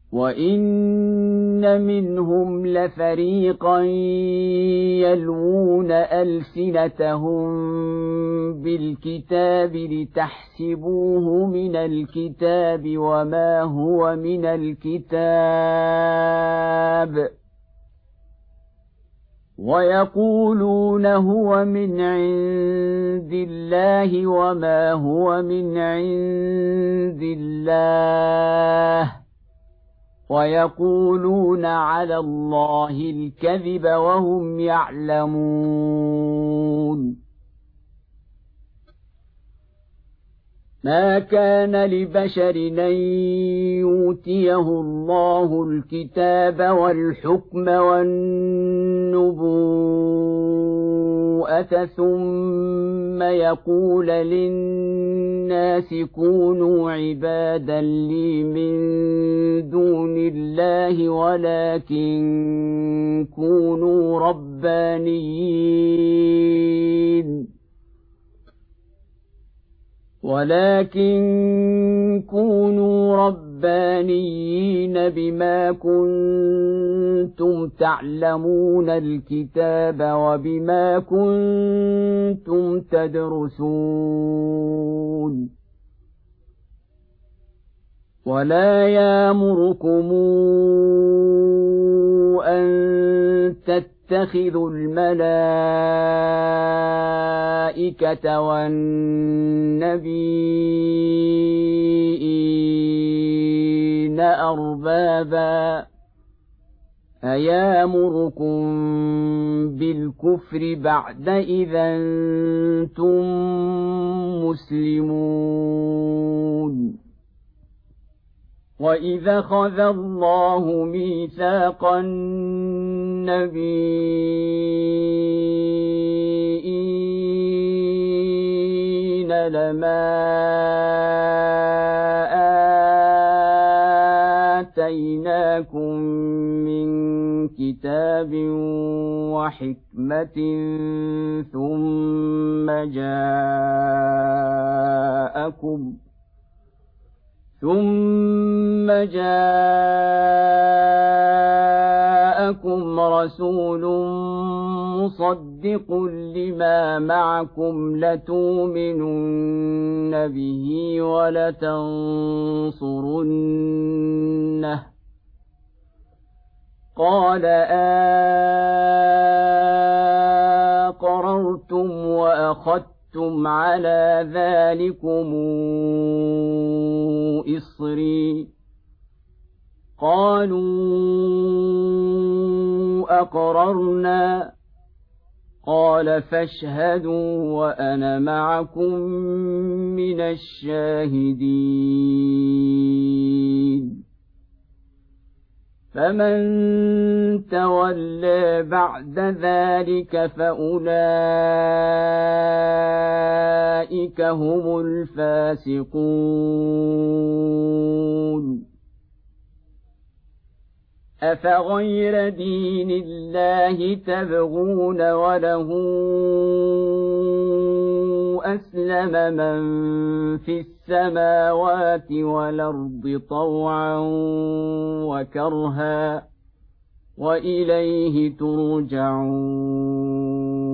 وإن منهم لفريقا يلوون ألسنتهم بالكتاب لتحسبوه من الكتاب وما هو من الكتاب ويقولون هو من عند الله وما هو من عند الله ويقولون على الله الكذب وهم يعلمون. ما كان لبشر أن يؤتيه الله الكتاب والحكم والنبوءة ثم يقول للناس كونوا عبادا لي من دون الله ولكن كونوا ربانيين بما كنتم تعلمون الكتاب وبما كنتم تدرسون. ولا يأمركم أن تتخذوا الملائكة والنبيين أربابا أيامركم بالكفر بعد إذا أنتم مسلمون. وإذا خذ الله ميثاق النبيين لما آتيناكم من كتاب وحكمة ثم جاءكم رسول مصدق لما معكم لتؤمنن به ولتنصرنه قال أقررتم وأخذتم على ذلكم إصري قالوا أقررنا قال فاشهدوا وأنا معكم من الشاهدين. فمن تولى بعد ذلك فأولئك هم الفاسقون. أفغير دين الله تبغون وله أسلم من في السماوات والأرض طوعا وكرها وإليه ترجعون.